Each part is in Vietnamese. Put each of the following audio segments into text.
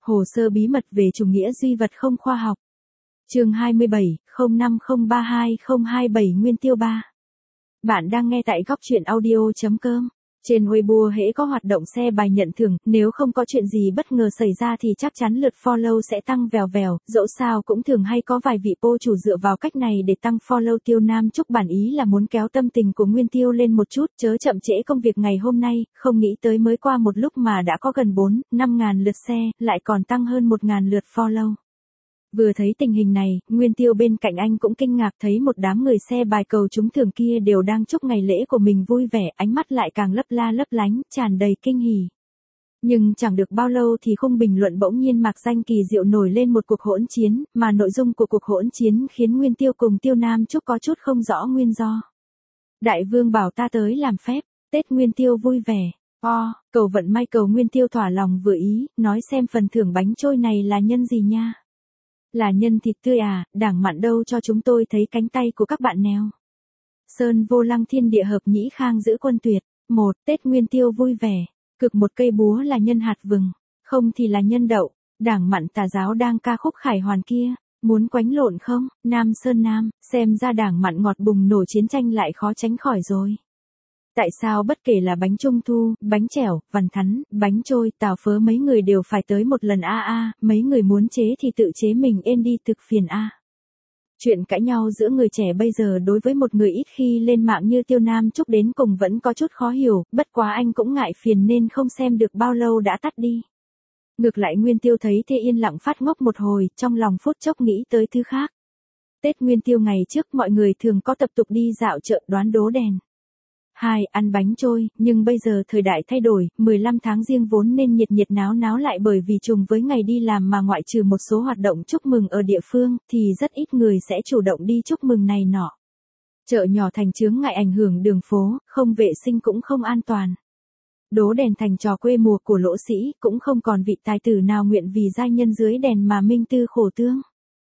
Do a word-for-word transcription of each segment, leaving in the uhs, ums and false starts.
Hồ sơ bí mật về chủ nghĩa duy vật không khoa học. Chương hai mươi bảy, không năm không ba hai không hai bảy Nguyên Tiêu ba. Bạn đang nghe tại góc truyện audio chấm com. Trên Weibo hễ có hoạt động share bài nhận thưởng, nếu không có chuyện gì bất ngờ xảy ra thì chắc chắn lượt follow sẽ tăng vèo vèo, dẫu sao cũng thường hay có vài vị pô chủ dựa vào cách này để tăng follow Tiêu Nam Trúc, bản ý là muốn kéo tâm tình của Nguyên Tiêu lên một chút, chớ chậm trễ công việc ngày hôm nay, không nghĩ tới mới qua một lúc mà đã có gần bốn, năm ngàn lượt share, lại còn tăng hơn một ngàn lượt follow. Vừa thấy tình hình này, Nguyên Tiêu bên cạnh anh cũng kinh ngạc thấy một đám người share bài cầu trúng thưởng kia đều đang chúc ngày lễ của mình vui vẻ, ánh mắt lại càng lấp la lấp lánh, tràn đầy kinh hỉ. Nhưng chẳng được bao lâu thì khung bình luận bỗng nhiên mạc danh kỳ diệu nổi lên một cuộc hỗn chiến, mà nội dung của cuộc hỗn chiến khiến Nguyên Tiêu cùng Tiêu Nam Trúc có chút không rõ nguyên do. Đại vương bảo ta tới làm phép, Tết Nguyên Tiêu vui vẻ. O, cầu vận may cầu Nguyên Tiêu thỏa lòng vừa ý, nói xem phần thưởng bánh trôi này là nhân gì nha. Là nhân thịt tươi à, đảng mặn đâu cho chúng tôi thấy cánh tay của các bạn nèo. Sơn vô lăng thiên địa hợp nhĩ khang giữ quân tuyệt. Một, Tết Nguyên Tiêu vui vẻ. Cực một cây búa là nhân hạt vừng, không thì là nhân đậu. Đảng mặn tà giáo đang ca khúc khải hoàn kia. Muốn quánh lộn không? Nam Sơn Nam, xem ra đảng mặn ngọt bùng nổ chiến tranh lại khó tránh khỏi rồi. Tại sao bất kể là bánh trung thu, bánh chẻo, vằn thắn, bánh trôi, tàu phớ mấy người đều phải tới một lần a a, mấy người muốn chế thì tự chế mình ên đi thực phiền a. Chuyện cãi nhau giữa người trẻ bây giờ đối với một người ít khi lên mạng như Tiêu Nam Trúc đến cùng vẫn có chút khó hiểu, bất quá anh cũng ngại phiền nên không xem được bao lâu đã tắt đi. Ngược lại Nguyên Tiêu thấy thế yên lặng phát ngốc một hồi, trong lòng phút chốc nghĩ tới thứ khác. Tết Nguyên Tiêu ngày trước mọi người thường có tập tục đi dạo chợ đoán đố đèn. Hai, ăn bánh trôi, nhưng bây giờ thời đại thay đổi, mười lăm tháng Giêng vốn nên nhiệt nhiệt náo náo lại bởi vì trùng với ngày đi làm mà ngoại trừ một số hoạt động chúc mừng ở địa phương, thì rất ít người sẽ chủ động đi chúc mừng này nọ. Chợ nhỏ thành chướng ngại ảnh hưởng đường phố, không vệ sinh cũng không an toàn. Đố đèn thành trò quê mùa của lỗ sĩ, cũng không còn vị tài tử nào nguyện vì giai nhân dưới đèn mà minh tư khổ tương.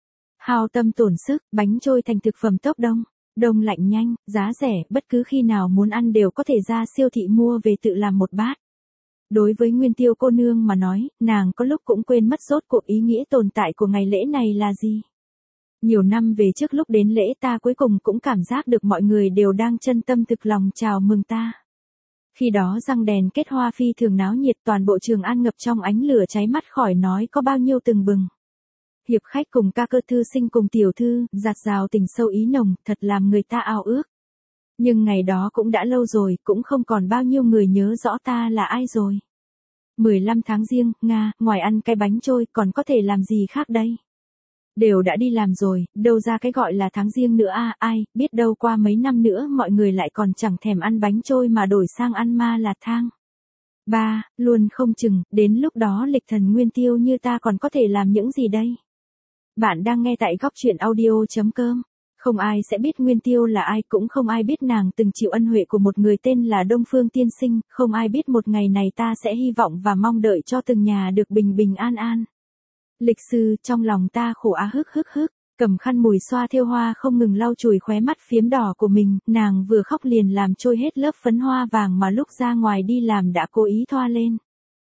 Hao tâm tổn sức, bánh trôi thành thực phẩm tốc đông. Đông lạnh nhanh, giá rẻ, bất cứ khi nào muốn ăn đều có thể ra siêu thị mua về tự làm một bát. Đối với Nguyên Tiêu cô nương mà nói, nàng có lúc cũng quên mất rốt cuộc ý nghĩa tồn tại của ngày lễ này là gì. Nhiều năm về trước lúc đến lễ ta cuối cùng cũng cảm giác được mọi người đều đang chân tâm thực lòng chào mừng ta. Khi đó răng đèn kết hoa phi thường náo nhiệt, toàn bộ Trường An ngập trong ánh lửa cháy mắt khỏi nói có bao nhiêu từng bừng. Hiệp khách cùng ca cơ thư sinh cùng tiểu thư, giạt rào tình sâu ý nồng, thật làm người ta ao ước. Nhưng ngày đó cũng đã lâu rồi, cũng không còn bao nhiêu người nhớ rõ ta là ai rồi. mười lăm tháng Giêng, Nga, ngoài ăn cái bánh trôi còn có thể làm gì khác đây? Đều đã đi làm rồi, đâu ra cái gọi là tháng Giêng nữa a, à, ai, biết đâu qua mấy năm nữa mọi người lại còn chẳng thèm ăn bánh trôi mà đổi sang ăn ma là thang. Ba, luôn không chừng, đến lúc đó lịch thần Nguyên Tiêu như ta còn có thể làm những gì đây? Bạn đang nghe tại góc truyện audio chấm com. Không ai sẽ biết Nguyên Tiêu là ai, cũng không ai biết nàng từng chịu ân huệ của một người tên là Đông Phương Tiên Sinh, không ai biết một ngày này ta sẽ hy vọng và mong đợi cho từng nhà được bình bình an an. Lịch sư, trong lòng ta khổ á hức hức hức, cầm khăn mùi xoa thêu hoa không ngừng lau chùi khóe mắt phiếm đỏ của mình, nàng vừa khóc liền làm trôi hết lớp phấn hoa vàng mà lúc ra ngoài đi làm đã cố ý thoa lên.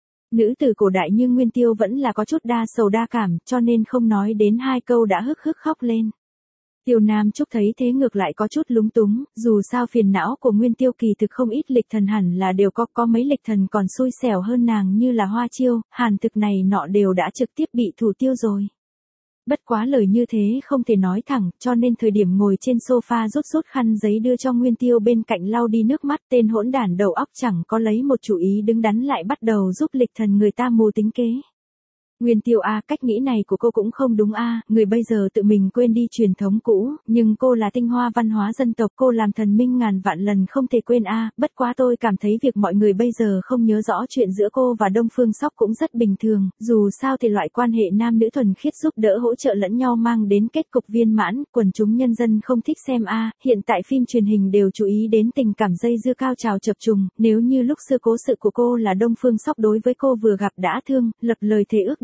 Nữ tử cổ đại như Nguyên Tiêu vẫn là có chút đa sầu đa cảm, cho nên không nói đến hai câu đã hức hức khóc lên. Tiêu Nam Trúc thấy thế ngược lại có chút lúng túng, dù sao phiền não của Nguyên Tiêu kỳ thực không ít, lịch thần hẳn là đều có, có mấy lịch thần còn xui xẻo hơn nàng như là Hoa Chiêu, Hàn Thực này nọ đều đã trực tiếp bị thủ tiêu rồi. Bất quá lời như thế không thể nói thẳng, cho nên thời điểm ngồi trên sofa rút rút khăn giấy đưa cho Nguyên Tiêu bên cạnh lau đi nước mắt, tên hỗn đản đầu óc chẳng có lấy một chủ ý đứng đắn lại bắt đầu giúp lịch thần người ta mù tính kế. Nguyên Tiêu a, à, cách nghĩ này của cô cũng không đúng a, à, người bây giờ tự mình quên đi truyền thống cũ, nhưng cô là tinh hoa văn hóa dân tộc, cô làm thần minh ngàn vạn lần không thể quên a, à, bất quá tôi cảm thấy việc mọi người bây giờ không nhớ rõ chuyện giữa cô và Đông Phương Sóc cũng rất bình thường, dù sao thì loại quan hệ nam nữ thuần khiết giúp đỡ hỗ trợ lẫn nhau mang đến kết cục viên mãn, quần chúng nhân dân không thích xem a, à, hiện tại phim truyền hình đều chú ý đến tình cảm dây dưa cao trào chập trùng, nếu như lúc xưa cố sự của cô là Đông Phương Sóc đối với cô vừa gặp đã thương, lập lời thề ước định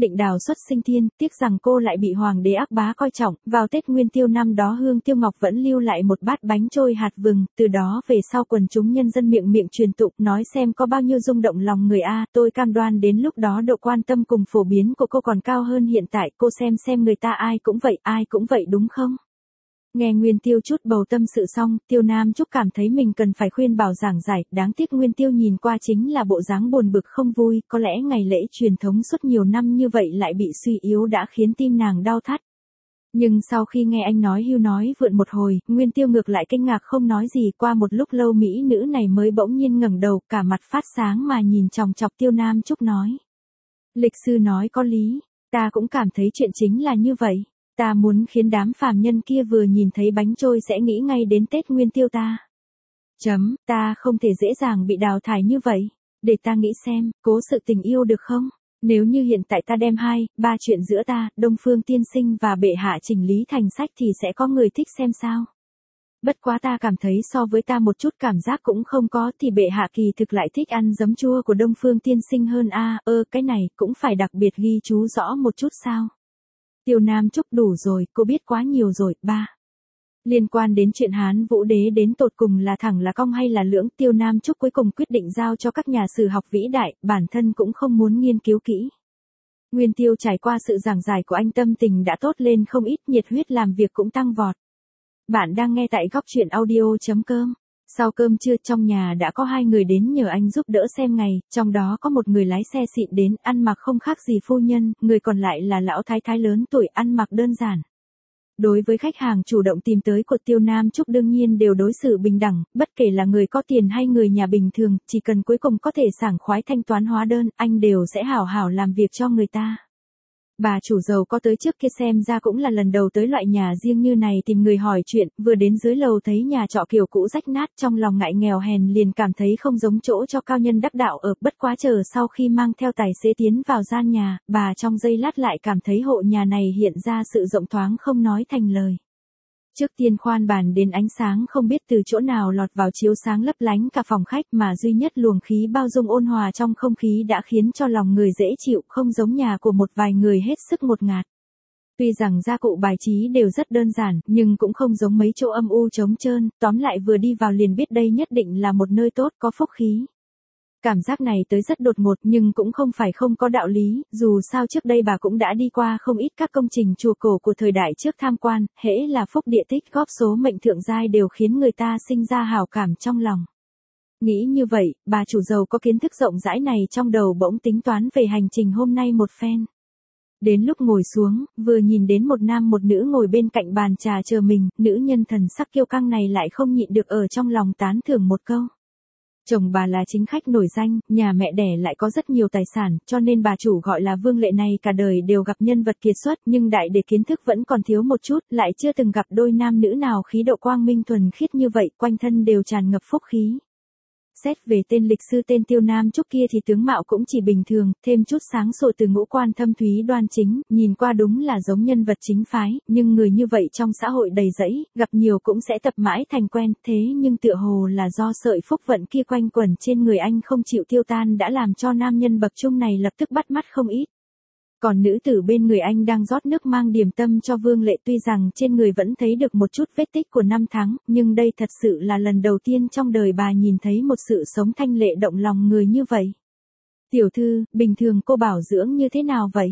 định đào xuất sinh thiên, tiếc rằng cô lại bị hoàng đế ác bá coi trọng, vào Tết Nguyên Tiêu năm đó Hương Tiêu Ngọc vẫn lưu lại một bát bánh trôi hạt vừng, từ đó về sau quần chúng nhân dân miệng miệng truyền tụng nói xem có bao nhiêu rung động lòng người a, tôi cam đoan đến lúc đó độ quan tâm cùng phổ biến của cô còn cao hơn hiện tại, cô xem xem người ta ai cũng vậy, ai cũng vậy đúng không? Nghe Nguyên Tiêu chút bầu tâm sự xong, Tiêu Nam Trúc cảm thấy mình cần phải khuyên bảo giảng giải, đáng tiếc Nguyên Tiêu nhìn qua chính là bộ dáng buồn bực không vui, có lẽ ngày lễ truyền thống suốt nhiều năm như vậy lại bị suy yếu đã khiến tim nàng đau thắt. Nhưng sau khi nghe anh nói hưu nói vượn một hồi, Nguyên Tiêu ngược lại kinh ngạc không nói gì, qua một lúc lâu mỹ nữ này mới bỗng nhiên ngẩng đầu, cả mặt phát sáng mà nhìn chòng chọc Tiêu Nam Trúc nói. Lịch sư nói có lý, ta cũng cảm thấy chuyện chính là như vậy. Ta muốn khiến đám phàm nhân kia vừa nhìn thấy bánh trôi sẽ nghĩ ngay đến Tết Nguyên Tiêu ta. Chấm, ta không thể dễ dàng bị đào thải như vậy. Để ta nghĩ xem, cố sự tình yêu được không? Nếu như hiện tại ta đem hai, ba chuyện giữa ta, Đông Phương Tiên Sinh và bệ hạ chỉnh lý thành sách thì sẽ có người thích xem sao. Bất quá ta cảm thấy so với ta một chút cảm giác cũng không có thì bệ hạ kỳ thực lại thích ăn giấm chua của Đông Phương Tiên Sinh hơn a, ơ cái này cũng phải đặc biệt ghi chú rõ một chút sao. Tiêu Nam Trúc đủ rồi, cô biết quá nhiều rồi, ba. Liên quan đến chuyện Hán Vũ Đế đến tột cùng là thẳng là cong hay là lưỡng, Tiêu Nam Trúc cuối cùng quyết định giao cho các nhà sử học vĩ đại, bản thân cũng không muốn nghiên cứu kỹ. Nguyên Tiêu trải qua sự giảng giải của anh tâm tình đã tốt lên không ít, nhiệt huyết làm việc cũng tăng vọt. Bạn đang nghe tại góc truyện audio.com. Sau cơm trưa trong nhà đã có hai người đến nhờ anh giúp đỡ xem ngày, trong đó có một người lái xe xịn đến, ăn mặc không khác gì phu nhân, người còn lại là lão thái thái lớn tuổi ăn mặc đơn giản. Đối với khách hàng chủ động tìm tới của Tiêu Nam Trúc đương nhiên đều đối xử bình đẳng, bất kể là người có tiền hay người nhà bình thường, chỉ cần cuối cùng có thể sảng khoái thanh toán hóa đơn, anh đều sẽ hảo hảo làm việc cho người ta. Bà chủ giàu có tới trước kia xem ra cũng là lần đầu tới loại nhà riêng như này tìm người hỏi chuyện, vừa đến dưới lầu thấy nhà trọ kiểu cũ rách nát trong lòng ngại nghèo hèn liền cảm thấy không giống chỗ cho cao nhân đắc đạo ở, bất quá chờ sau khi mang theo tài xế tiến vào gian nhà, bà trong giây lát lại cảm thấy hộ nhà này hiện ra sự rộng thoáng không nói thành lời. Trước tiên khoan bàn đến ánh sáng không biết từ chỗ nào lọt vào chiếu sáng lấp lánh cả phòng khách mà duy nhất luồng khí bao dung ôn hòa trong không khí đã khiến cho lòng người dễ chịu, không giống nhà của một vài người hết sức ngột ngạt. Tuy rằng gia cụ bài trí đều rất đơn giản, nhưng cũng không giống mấy chỗ âm u trống trơn, tóm lại vừa đi vào liền biết đây nhất định là một nơi tốt có phúc khí. Cảm giác này tới rất đột ngột nhưng cũng không phải không có đạo lý, dù sao trước đây bà cũng đã đi qua không ít các công trình chùa cổ của thời đại trước tham quan, hễ là phúc địa tích góp số mệnh thượng giai đều khiến người ta sinh ra hảo cảm trong lòng. Nghĩ như vậy, bà chủ giàu có kiến thức rộng rãi này trong đầu bỗng tính toán về hành trình hôm nay một phen. Đến lúc ngồi xuống, vừa nhìn đến một nam một nữ ngồi bên cạnh bàn trà chờ mình, nữ nhân thần sắc kiêu căng này lại không nhịn được ở trong lòng tán thưởng một câu. Chồng bà là chính khách nổi danh, nhà mẹ đẻ lại có rất nhiều tài sản, cho nên bà chủ gọi là Vương Lệ này cả đời đều gặp nhân vật kiệt xuất, nhưng đại để kiến thức vẫn còn thiếu một chút, lại chưa từng gặp đôi nam nữ nào khí độ quang minh thuần khiết như vậy, quanh thân đều tràn ngập phúc khí. Xét về tên lịch sư tên Tiêu Nam Trúc kia thì tướng mạo cũng chỉ bình thường, thêm chút sáng sủa từ ngũ quan thâm thúy đoan chính, nhìn qua đúng là giống nhân vật chính phái, nhưng người như vậy trong xã hội đầy rẫy, gặp nhiều cũng sẽ tập mãi thành quen, thế nhưng tựa hồ là do sợi phúc vận kia quanh quẩn trên người anh không chịu tiêu tan đã làm cho nam nhân bậc trung này lập tức bắt mắt không ít. Còn nữ tử bên người anh đang rót nước mang điểm tâm cho Vương Lệ, tuy rằng trên người vẫn thấy được một chút vết tích của năm tháng, nhưng đây thật sự là lần đầu tiên trong đời bà nhìn thấy một sự sống thanh lệ động lòng người như vậy. Tiểu thư, bình thường cô bảo dưỡng như thế nào vậy?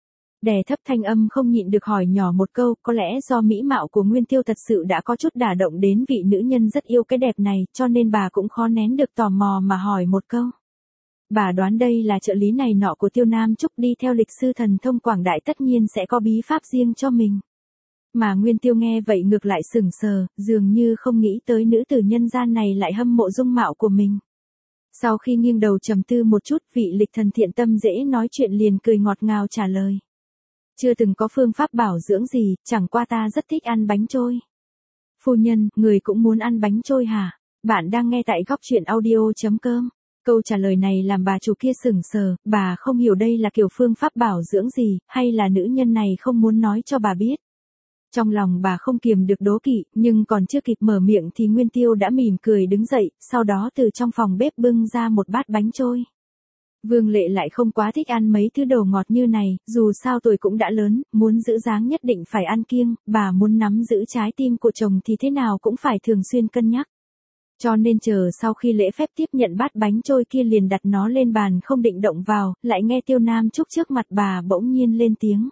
Đè thấp thanh âm không nhịn được hỏi nhỏ một câu, có lẽ do mỹ mạo của Nguyên Tiêu thật sự đã có chút đả động đến vị nữ nhân rất yêu cái đẹp này, cho nên bà cũng khó nén được tò mò mà hỏi một câu. Bà đoán đây là trợ lý này nọ của Tiêu Nam Trúc đi theo lịch sư thần thông quảng đại tất nhiên sẽ có bí pháp riêng cho mình. Mà Nguyên Tiêu nghe vậy ngược lại sững sờ, dường như không nghĩ tới nữ tử nhân gian này lại hâm mộ dung mạo của mình. Sau khi nghiêng đầu trầm tư một chút, vị lịch thần thiện tâm dễ nói chuyện liền cười ngọt ngào trả lời. Chưa từng có phương pháp bảo dưỡng gì, chẳng qua ta rất thích ăn bánh trôi. Phu nhân, người cũng muốn ăn bánh trôi hả? Bạn đang nghe tại góc truyện audio.com. Câu trả lời này làm bà chủ kia sững sờ, bà không hiểu đây là kiểu phương pháp bảo dưỡng gì, hay là nữ nhân này không muốn nói cho bà biết. Trong lòng bà không kiềm được đố kỵ, nhưng còn chưa kịp mở miệng thì Nguyên Tiêu đã mỉm cười đứng dậy, sau đó từ trong phòng bếp bưng ra một bát bánh trôi. Vương Lệ lại không quá thích ăn mấy thứ đồ ngọt như này, dù sao tuổi cũng đã lớn, muốn giữ dáng nhất định phải ăn kiêng, bà muốn nắm giữ trái tim của chồng thì thế nào cũng phải thường xuyên cân nhắc. Cho nên chờ sau khi lễ phép tiếp nhận bát bánh trôi kia liền đặt nó lên bàn không định động vào, lại nghe Tiêu Nam Trúc trước mặt bà bỗng nhiên lên tiếng.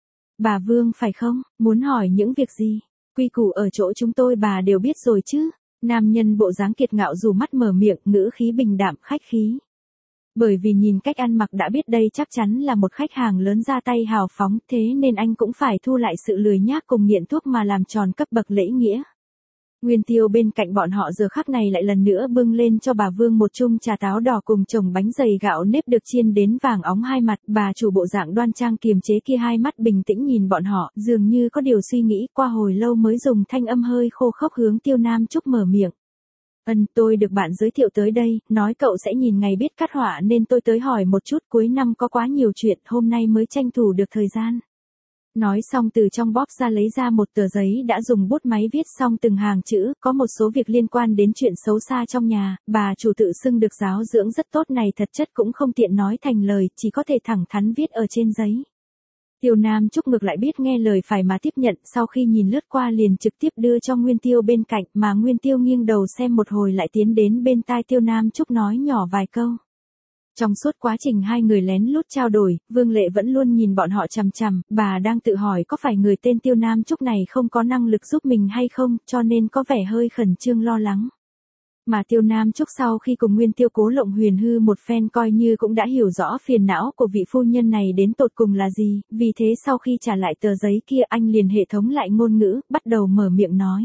Bà Vương phải không, muốn hỏi những việc gì? Quy củ ở chỗ chúng tôi bà đều biết rồi chứ. Nam nhân bộ dáng kiệt ngạo dù mắt mở miệng, ngữ khí bình đạm khách khí. Bởi vì nhìn cách ăn mặc đã biết đây chắc chắn là một khách hàng lớn ra tay hào phóng, thế nên anh cũng phải thu lại sự lười nhác cùng nghiện thuốc mà làm tròn cấp bậc lễ nghĩa. Nguyên Tiêu bên cạnh bọn họ giờ khắc này lại lần nữa bưng lên cho bà Vương một chung trà táo đỏ cùng chồng bánh dày gạo nếp được chiên đến vàng óng hai mặt, bà chủ bộ dạng đoan trang kiềm chế kia hai mắt bình tĩnh nhìn bọn họ, dường như có điều suy nghĩ, qua hồi lâu mới dùng thanh âm hơi khô khốc hướng Tiêu Nam Trúc mở miệng. Ân, tôi được bạn giới thiệu tới đây, nói cậu sẽ nhìn ngày biết cắt họa nên tôi tới hỏi một chút, cuối năm có quá nhiều chuyện, hôm nay mới tranh thủ được thời gian. Nói xong từ trong bóp ra lấy ra một tờ giấy đã dùng bút máy viết xong từng hàng chữ, có một số việc liên quan đến chuyện xấu xa trong nhà, bà chủ tự xưng được giáo dưỡng rất tốt này thật chất cũng không tiện nói thành lời, chỉ có thể thẳng thắn viết ở trên giấy. Tiêu Nam Trúc ngược lại biết nghe lời phải mà tiếp nhận, sau khi nhìn lướt qua liền trực tiếp đưa cho Nguyên Tiêu bên cạnh, mà Nguyên Tiêu nghiêng đầu xem một hồi lại tiến đến bên tai Tiêu Nam Trúc nói nhỏ vài câu. Trong suốt quá trình hai người lén lút trao đổi, Vương Lệ vẫn luôn nhìn bọn họ chằm chằm, bà đang tự hỏi có phải người tên Tiêu Nam Trúc này không có năng lực giúp mình hay không, cho nên có vẻ hơi khẩn trương lo lắng. Mà Tiêu Nam Trúc sau khi cùng Nguyên Tiêu cố lộng huyền hư một phen coi như cũng đã hiểu rõ phiền não của vị phu nhân này đến tột cùng là gì, vì thế sau khi trả lại tờ giấy kia anh liền hệ thống lại ngôn ngữ, bắt đầu mở miệng nói.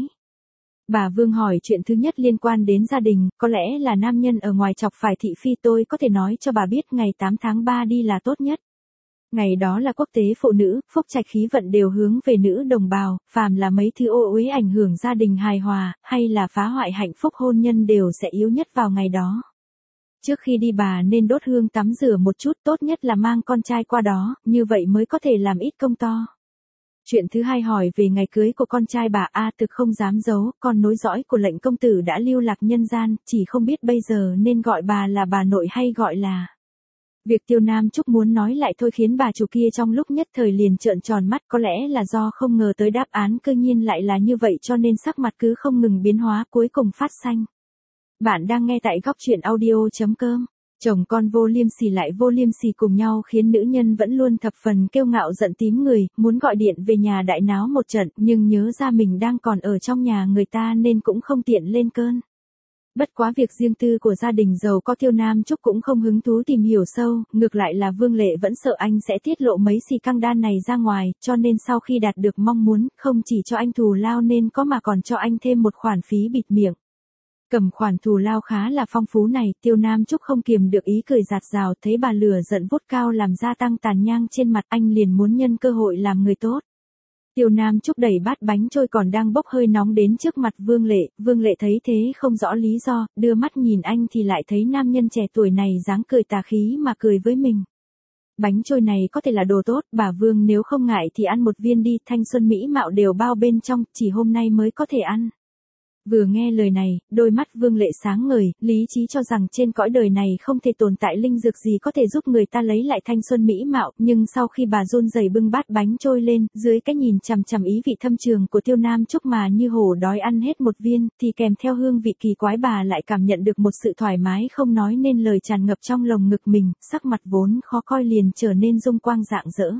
Bà Vương hỏi chuyện thứ nhất liên quan đến gia đình, có lẽ là nam nhân ở ngoài chọc phải thị phi, tôi có thể nói cho bà biết ngày tám tháng ba đi là tốt nhất. Ngày đó là quốc tế phụ nữ, phúc trạch khí vận đều hướng về nữ đồng bào, phàm là mấy thứ ô uế ảnh hưởng gia đình hài hòa, hay là phá hoại hạnh phúc hôn nhân đều sẽ yếu nhất vào ngày đó. Trước khi đi bà nên đốt hương tắm rửa một chút, tốt nhất là mang con trai qua đó, như vậy mới có thể làm ít công to. Chuyện thứ hai hỏi về ngày cưới của con trai bà A, thực không dám giấu, con nối dõi của lệnh công tử đã lưu lạc nhân gian, chỉ không biết bây giờ nên gọi bà là bà nội hay gọi là. Việc Tiêu Nam Trúc muốn nói lại thôi khiến bà chủ kia trong lúc nhất thời liền trợn tròn mắt, có lẽ là do không ngờ tới đáp án cơ nhiên lại là như vậy cho nên sắc mặt cứ không ngừng biến hóa, cuối cùng phát xanh. Bạn đang nghe tại góc truyện audio chấm com. Chồng con vô liêm sỉ lại vô liêm sỉ cùng nhau khiến nữ nhân vẫn luôn thập phần kiêu ngạo giận tím người, muốn gọi điện về nhà đại náo một trận, nhưng nhớ ra mình đang còn ở trong nhà người ta nên cũng không tiện lên cơn. Bất quá việc riêng tư của gia đình giàu có Tiêu Nam Trúc cũng không hứng thú tìm hiểu sâu, ngược lại là Vương Lệ vẫn sợ anh sẽ tiết lộ mấy xì căng đan này ra ngoài, cho nên sau khi đạt được mong muốn, không chỉ cho anh thù lao nên có mà còn cho anh thêm một khoản phí bịt miệng. Cầm khoản thù lao khá là phong phú này, Tiêu Nam Trúc không kiềm được ý cười giạt rào, thấy bà lửa giận vút cao làm gia tăng tàn nhang trên mặt, anh liền muốn nhân cơ hội làm người tốt. Tiêu Nam Trúc đẩy bát bánh trôi còn đang bốc hơi nóng đến trước mặt Vương Lệ, Vương Lệ thấy thế không rõ lý do, đưa mắt nhìn anh thì lại thấy nam nhân trẻ tuổi này dáng cười tà khí mà cười với mình. Bánh trôi này có thể là đồ tốt, bà Vương nếu không ngại thì ăn một viên đi, thanh xuân mỹ mạo đều bao bên trong, chỉ hôm nay mới có thể ăn. Vừa nghe lời này, đôi mắt Vương Lệ sáng ngời, lý trí cho rằng trên cõi đời này không thể tồn tại linh dược gì có thể giúp người ta lấy lại thanh xuân mỹ mạo, nhưng sau khi bà run rẩy bưng bát bánh trôi lên, dưới cái nhìn chằm chằm ý vị thâm trường của Tiêu Nam Trúc mà như hổ đói ăn hết một viên, thì kèm theo hương vị kỳ quái bà lại cảm nhận được một sự thoải mái không nói nên lời tràn ngập trong lồng ngực mình, sắc mặt vốn khó coi liền trở nên dung quang rạng rỡ.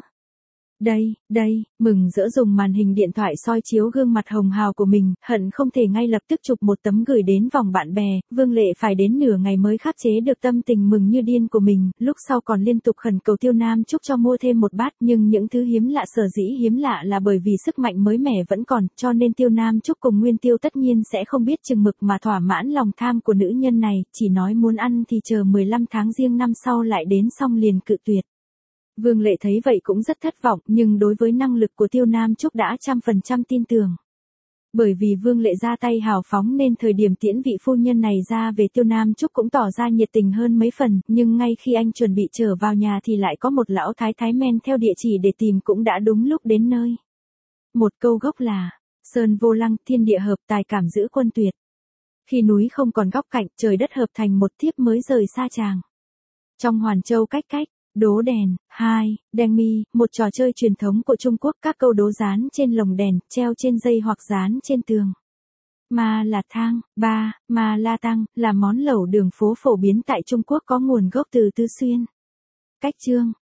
Đây, đây, mừng rỡ dùng màn hình điện thoại soi chiếu gương mặt hồng hào của mình, hận không thể ngay lập tức chụp một tấm gửi đến vòng bạn bè, Vương Lệ phải đến nửa ngày mới khắc chế được tâm tình mừng như điên của mình, lúc sau còn liên tục khẩn cầu Tiêu Nam Trúc cho mua thêm một bát, nhưng những thứ hiếm lạ sở dĩ hiếm lạ là bởi vì sức mạnh mới mẻ vẫn còn, cho nên Tiêu Nam Trúc cùng Nguyên Tiêu tất nhiên sẽ không biết chừng mực mà thỏa mãn lòng tham của nữ nhân này, chỉ nói muốn ăn thì chờ mười lăm tháng giêng năm sau lại đến xong liền cự tuyệt. Vương Lệ thấy vậy cũng rất thất vọng, nhưng đối với năng lực của Tiêu Nam Trúc đã trăm phần trăm tin tưởng. Bởi vì Vương Lệ ra tay hào phóng nên thời điểm tiễn vị phu nhân này ra về Tiêu Nam Trúc cũng tỏ ra nhiệt tình hơn mấy phần, nhưng ngay khi anh chuẩn bị trở vào nhà thì lại có một lão thái thái men theo địa chỉ để tìm cũng đã đúng lúc đến nơi. Một câu gốc là, sơn vô lăng, thiên địa hợp, tài cảm giữ quân tuyệt. Khi núi không còn góc cạnh, trời đất hợp thành một thiếp mới rời xa chàng. Trong Hoàn Châu cách cách, đố đèn. hai. Đèn mi, một trò chơi truyền thống của Trung Quốc, các câu đố dán trên lồng đèn, treo trên dây hoặc dán trên tường. Ma là thang. ba. Ma la tăng, là món lẩu đường phố phổ biến tại Trung Quốc có nguồn gốc từ Tứ Xuyên. Cách chương.